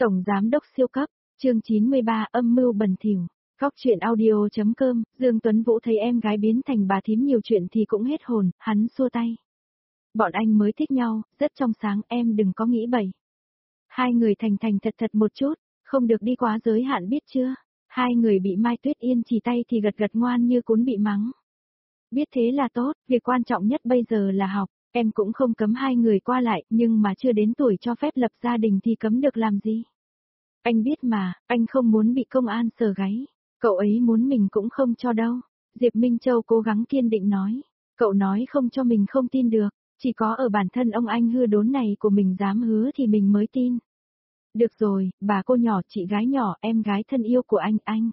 Tổng Giám đốc siêu cấp, chương 93 âm mưu bẩn thỉu. Góc truyện audio.com, Dương Tuấn Vũ thấy em gái biến thành bà thím nhiều chuyện thì cũng hết hồn, hắn xua tay. Bọn anh mới thích nhau, rất trong sáng, em đừng có nghĩ bậy. Hai người thành thành thật thật một chút, không được đi quá giới hạn biết chưa? Hai người bị Mai Tuyết Yên chỉ tay thì gật gật ngoan như cún bị mắng. Biết thế là tốt, việc quan trọng nhất bây giờ là học, em cũng không cấm hai người qua lại, nhưng mà chưa đến tuổi cho phép lập gia đình thì cấm được làm gì? Anh biết mà, anh không muốn bị công an sờ gáy. Cậu ấy muốn mình cũng không cho đâu. Diệp Minh Châu cố gắng kiên định nói. Cậu nói không cho mình không tin được, chỉ có ở bản thân ông anh hư đốn này của mình dám hứa thì mình mới tin. Được rồi, bà cô nhỏ, chị gái nhỏ, em gái thân yêu của anh.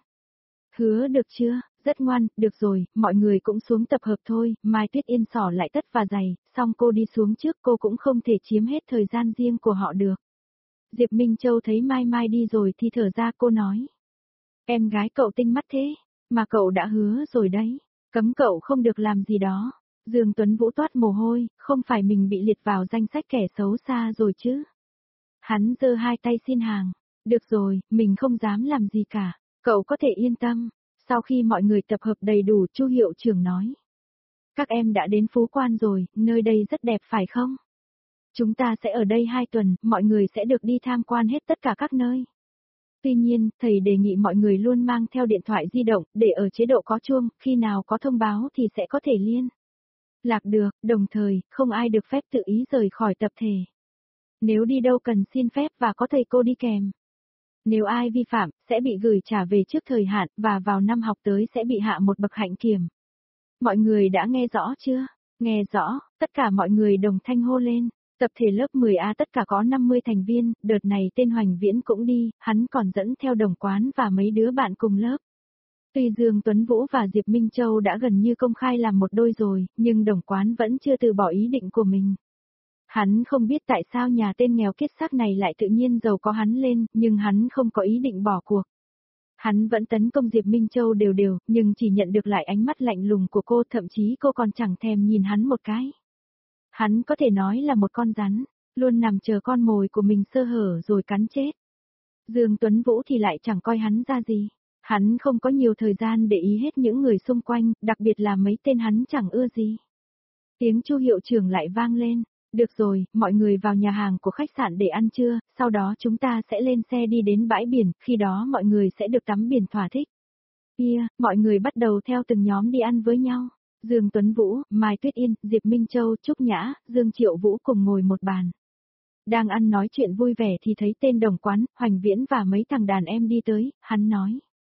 Hứa được chưa? Rất ngoan, được rồi, mọi người cũng xuống tập hợp thôi, Mai Tuyết Yên xỏ lại tất và giày, xong cô đi xuống trước, cô cũng không thể chiếm hết thời gian riêng của họ được. Diệp Minh Châu thấy Mai Mai đi rồi thì thở ra, cô nói. Em gái cậu tinh mắt thế, mà cậu đã hứa rồi đấy, cấm cậu không được làm gì đó. Dương Tuấn Vũ toát mồ hôi, không phải mình bị liệt vào danh sách kẻ xấu xa rồi chứ. Hắn giơ hai tay xin hàng, được rồi, mình không dám làm gì cả, cậu có thể yên tâm. Sau khi mọi người tập hợp đầy đủ, Chu hiệu trưởng nói. Các em đã đến Phú Quan rồi, nơi đây rất đẹp phải không? Chúng ta sẽ ở đây 2 tuần, mọi người sẽ được đi tham quan hết tất cả các nơi. Tuy nhiên, thầy đề nghị mọi người luôn mang theo điện thoại di động, để ở chế độ có chuông, khi nào có thông báo thì sẽ có thể liên lạc được, đồng thời, không ai được phép tự ý rời khỏi tập thể. Nếu đi đâu cần xin phép và có thầy cô đi kèm. Nếu ai vi phạm, sẽ bị gửi trả về trước thời hạn, và vào năm học tới sẽ bị hạ một bậc hạnh kiểm. Mọi người đã nghe rõ chưa? Nghe rõ, tất cả mọi người đồng thanh hô lên. Tập thể lớp 10A tất cả có 50 thành viên, đợt này tên Hoành Viễn cũng đi, hắn còn dẫn theo Đồng Quán và mấy đứa bạn cùng lớp. Tuy Dương Tuấn Vũ và Diệp Minh Châu đã gần như công khai làm một đôi rồi, nhưng Đồng Quán vẫn chưa từ bỏ ý định của mình. Hắn không biết tại sao nhà tên nghèo kiết xác này lại tự nhiên giàu có hắn lên, nhưng hắn không có ý định bỏ cuộc. Hắn vẫn tấn công Diệp Minh Châu đều, nhưng chỉ nhận được lại ánh mắt lạnh lùng của cô, thậm chí cô còn chẳng thèm nhìn hắn một cái. Hắn có thể nói là một con rắn, luôn nằm chờ con mồi của mình sơ hở rồi cắn chết. Dương Tuấn Vũ thì lại chẳng coi hắn ra gì. Hắn không có nhiều thời gian để ý hết những người xung quanh, đặc biệt là mấy tên hắn chẳng ưa gì. Tiếng Chu hiệu trưởng lại vang lên. Được rồi, mọi người vào nhà hàng của khách sạn để ăn trưa, sau đó chúng ta sẽ lên xe đi đến bãi biển, khi đó mọi người sẽ được tắm biển thỏa thích. Mọi người bắt đầu theo từng nhóm đi ăn với nhau. Dương Tuấn Vũ, Mai Tuyết Yên, Diệp Minh Châu, Trúc Nhã, Dương Triệu Vũ cùng ngồi một bàn. Đang ăn nói chuyện vui vẻ thì thấy tên Đồng Quán, Hoành Viễn và mấy thằng đàn em đi tới, hắn nói.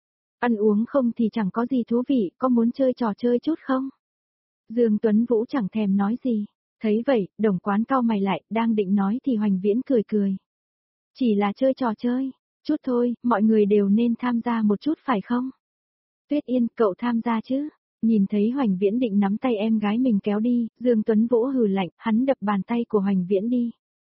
Ăn uống không thì chẳng có gì thú vị, có muốn chơi trò chơi chút không? Dương Tuấn Vũ chẳng thèm nói gì. Thấy vậy, Đồng Quán cau mày lại, đang định nói thì Hoành Viễn cười. Chỉ là chơi trò chơi, chút thôi, mọi người đều nên tham gia một chút phải không? Tuyết Yên, cậu tham gia chứ? Nhìn thấy Hoành Viễn định nắm tay em gái mình kéo đi, Dương Tuấn Vũ hừ lạnh, hắn đập bàn tay của Hoành Viễn đi.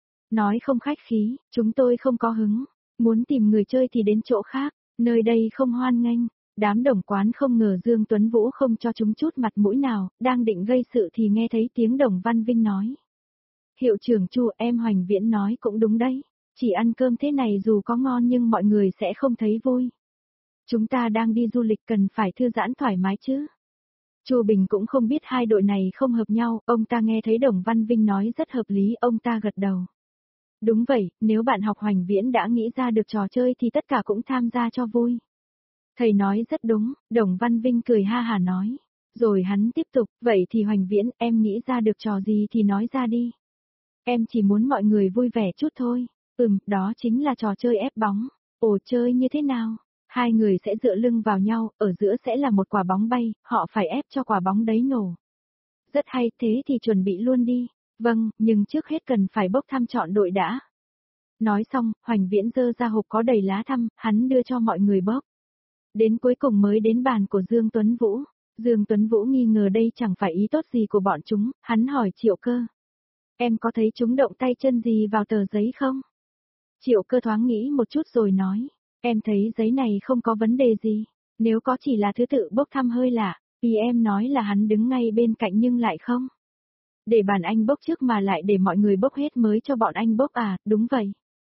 Nói không khách khí, chúng tôi không có hứng, muốn tìm người chơi thì đến chỗ khác, nơi đây không hoan nghênh. Đám Đồng Quán không ngờ Dương Tuấn Vũ không cho chúng chút mặt mũi nào, đang định gây sự thì nghe thấy tiếng Đồng Văn Vinh nói. Hiệu trưởng Chu, em Hoành Viễn nói cũng đúng đấy, chỉ ăn cơm thế này dù có ngon nhưng mọi người sẽ không thấy vui. Chúng ta đang đi du lịch cần phải thư giãn thoải mái chứ. Chu Bình cũng không biết hai đội này không hợp nhau, ông ta nghe thấy Đồng Văn Vinh nói rất hợp lý, ông ta gật đầu. Đúng vậy, nếu bạn học Hoành Viễn đã nghĩ ra được trò chơi thì tất cả cũng tham gia cho vui. Thầy nói rất đúng, Đồng Văn Vinh cười ha hả nói. Rồi hắn tiếp tục, vậy thì Hoành Viễn, em nghĩ ra được trò gì thì nói ra đi. Em chỉ muốn mọi người vui vẻ chút thôi. Đó chính là trò chơi ép bóng. Ồ, chơi như thế nào? Hai người sẽ dựa lưng vào nhau, ở giữa sẽ là một quả bóng bay, họ phải ép cho quả bóng đấy nổ. Rất hay, thế thì chuẩn bị luôn đi. Vâng, nhưng trước hết cần phải bốc thăm chọn đội đã. Nói xong, Hoành Viễn giơ ra hộp có đầy lá thăm, hắn đưa cho mọi người bốc. Đến cuối cùng mới đến bàn của Dương Tuấn Vũ. Dương Tuấn Vũ nghi ngờ đây chẳng phải ý tốt gì của bọn chúng, hắn hỏi Triệu Cơ. Em có thấy chúng động tay chân gì vào tờ giấy không? Triệu Cơ thoáng nghĩ một chút rồi nói. Em thấy giấy này không có vấn đề gì. Nếu có chỉ là thứ tự bốc thăm hơi lạ, vì em nói là hắn đứng ngay bên cạnh nhưng lại không. Để bàn anh bốc trước mà lại để mọi người bốc hết mới cho bọn anh bốc à, đúng vậy.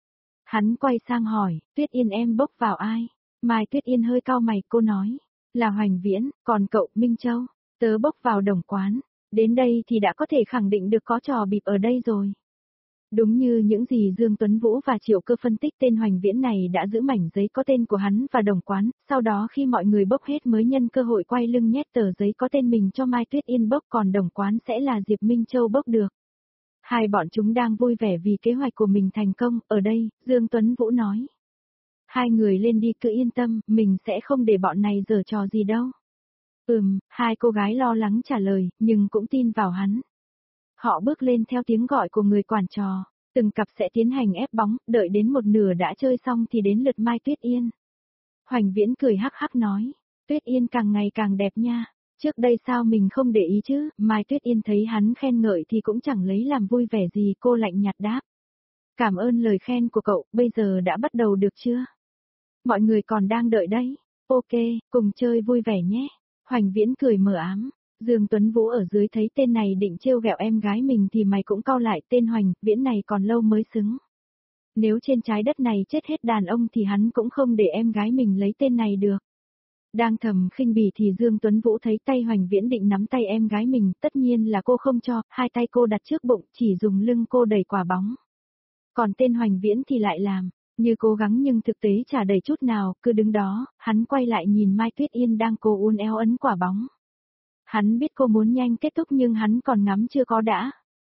Hắn quay sang hỏi, Tuyết Yên em bốc vào ai? Mai Tuyết Yên hơi cau mày, cô nói, là Hoành Viễn, còn cậu, Minh Châu, tớ bốc vào Đồng Quán. Đến đây thì đã có thể khẳng định được có trò bịp ở đây rồi. Đúng như những gì Dương Tuấn Vũ và Triệu Cơ phân tích, tên Hoành Viễn này đã giữ mảnh giấy có tên của hắn và Đồng Quán, sau đó khi mọi người bốc hết mới nhân cơ hội quay lưng nhét tờ giấy có tên mình cho Mai Tuyết Yên bốc, còn Đồng Quán sẽ là Diệp Minh Châu bốc được. Hai bọn chúng đang vui vẻ vì kế hoạch của mình thành công, ở đây, Dương Tuấn Vũ nói. Hai người lên đi, cứ yên tâm, mình sẽ không để bọn này giở trò gì đâu. Hai cô gái lo lắng trả lời, nhưng cũng tin vào hắn. Họ bước lên theo tiếng gọi của người quản trò, từng cặp sẽ tiến hành ép bóng, đợi đến một nửa đã chơi xong thì đến lượt Mai Tuyết Yên. Hoành Viễn cười hắc hắc nói, Tuyết Yên càng ngày càng đẹp nha, trước đây sao mình không để ý chứ, Mai Tuyết Yên thấy hắn khen ngợi thì cũng chẳng lấy làm vui vẻ gì, cô lạnh nhạt đáp. Cảm ơn lời khen của cậu, bây giờ đã bắt đầu được chưa? Mọi người còn đang đợi đấy, ok, cùng chơi vui vẻ nhé. Hoành Viễn cười mờ ám. Dương Tuấn Vũ ở dưới thấy tên này định trêu ghẹo em gái mình thì mày cũng cau lại, tên Hoành Viễn này còn lâu mới xứng. Nếu trên trái đất này chết hết đàn ông thì hắn cũng không để em gái mình lấy tên này được. Đang thầm khinh bỉ thì Dương Tuấn Vũ thấy tay Hoành Viễn định nắm tay em gái mình, tất nhiên là cô không cho, hai tay cô đặt trước bụng, chỉ dùng lưng cô đẩy quả bóng. Còn tên Hoành Viễn thì lại làm, như cố gắng nhưng thực tế chả đẩy chút nào, cứ đứng đó, hắn quay lại nhìn Mai Tuyết Yên đang cố uốn éo ấn quả bóng. Hắn biết cô muốn nhanh kết thúc nhưng hắn còn ngắm chưa có đã.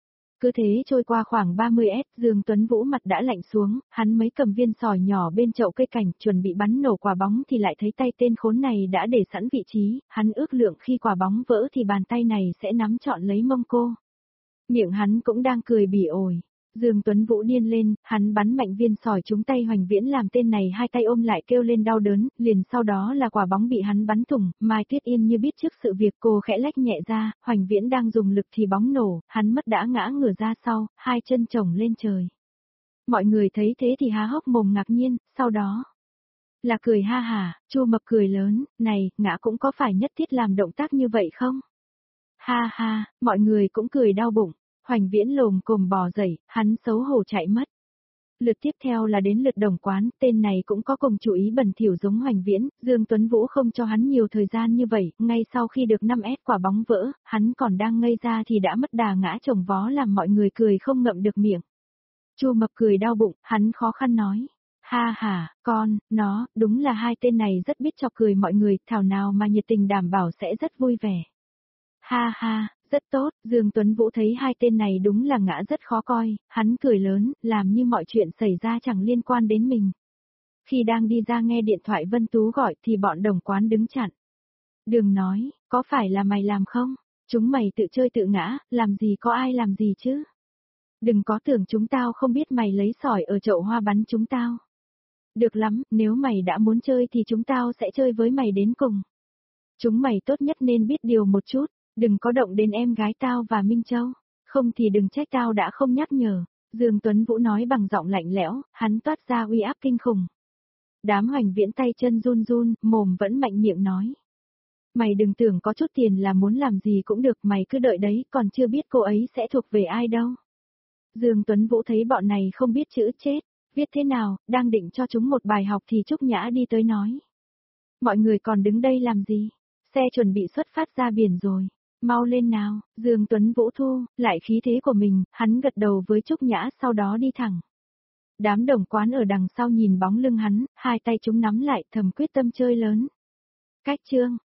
Cứ thế trôi qua khoảng 30 s, Dương Tuấn Vũ mặt đã lạnh xuống, hắn mới cầm viên sỏi nhỏ bên chậu cây cảnh, chuẩn bị bắn nổ quả bóng thì lại thấy tay tên khốn này đã để sẵn vị trí, hắn ước lượng khi quả bóng vỡ thì bàn tay này sẽ nắm trọn lấy mông cô. Miệng hắn cũng đang cười bỉ ổi. Dương Tuấn Vũ điên lên, hắn bắn mạnh viên sỏi trúng tay Hoành Viễn làm tên này hai tay ôm lại kêu lên đau đớn, liền sau đó là quả bóng bị hắn bắn thủng, Mai Tuyết Yên như biết trước sự việc cô khẽ lách nhẹ ra, Hoành Viễn đang dùng lực thì bóng nổ, hắn mất đã ngã ngửa ra sau, hai chân chồng lên trời. Mọi người thấy thế thì há hốc mồm ngạc nhiên, sau đó là cười ha hả, Chu Mập cười lớn, này, ngã cũng có phải nhất thiết làm động tác như vậy không? Ha ha, mọi người cũng cười đau bụng. Hoành Viễn lồm cồm bò dậy, hắn xấu hổ chạy mất. Lượt tiếp theo là đến lượt Đồng Quán, tên này cũng có cùng chủ ý bẩn thỉu giống Hoành Viễn, Dương Tuấn Vũ không cho hắn nhiều thời gian như vậy, ngay sau khi được 5S quả bóng vỡ, hắn còn đang ngây ra thì đã mất đà ngã chồng vó làm mọi người cười không ngậm được miệng. Chu Mập cười đau bụng, hắn khó khăn nói. Ha ha, đúng là hai tên này rất biết chọc cười mọi người, thảo nào mà nhiệt tình đảm bảo sẽ rất vui vẻ. Ha ha, rất tốt, Dương Tuấn Vũ thấy hai tên này đúng là ngã rất khó coi, hắn cười lớn, làm như mọi chuyện xảy ra chẳng liên quan đến mình. Khi đang đi ra nghe điện thoại Vân Tú gọi thì bọn Đồng Quán đứng chặn. Đừng nói, có phải là mày làm không? Chúng mày tự chơi tự ngã, làm gì có ai làm gì chứ? Đừng có tưởng chúng tao không biết mày lấy sỏi ở chậu hoa bắn chúng tao. Được lắm, nếu mày đã muốn chơi thì chúng tao sẽ chơi với mày đến cùng. Chúng mày tốt nhất nên biết điều một chút. Đừng có động đến em gái tao và Minh Châu, không thì đừng trách tao đã không nhắc nhở. Dương Tuấn Vũ nói bằng giọng lạnh lẽo, hắn toát ra uy áp kinh khủng. Đám Hoành Viễn tay chân run run, mồm vẫn mạnh miệng nói. Mày đừng tưởng có chút tiền là muốn làm gì cũng được, mày cứ đợi đấy, còn chưa biết cô ấy sẽ thuộc về ai đâu. Dương Tuấn Vũ thấy bọn này không biết chữ chết, viết thế nào, đang định cho chúng một bài học thì Trúc Nhã đi tới nói. Mọi người còn đứng đây làm gì? Xe chuẩn bị xuất phát ra biển rồi. Mau lên nào, Dương Tuấn Vũ thu lại khí thế của mình, hắn gật đầu với Trúc Nhã sau đó đi thẳng. Đám Đồng Quán ở đằng sau nhìn bóng lưng hắn, hai tay chúng nắm lại thầm quyết tâm chơi lớn. Cách chương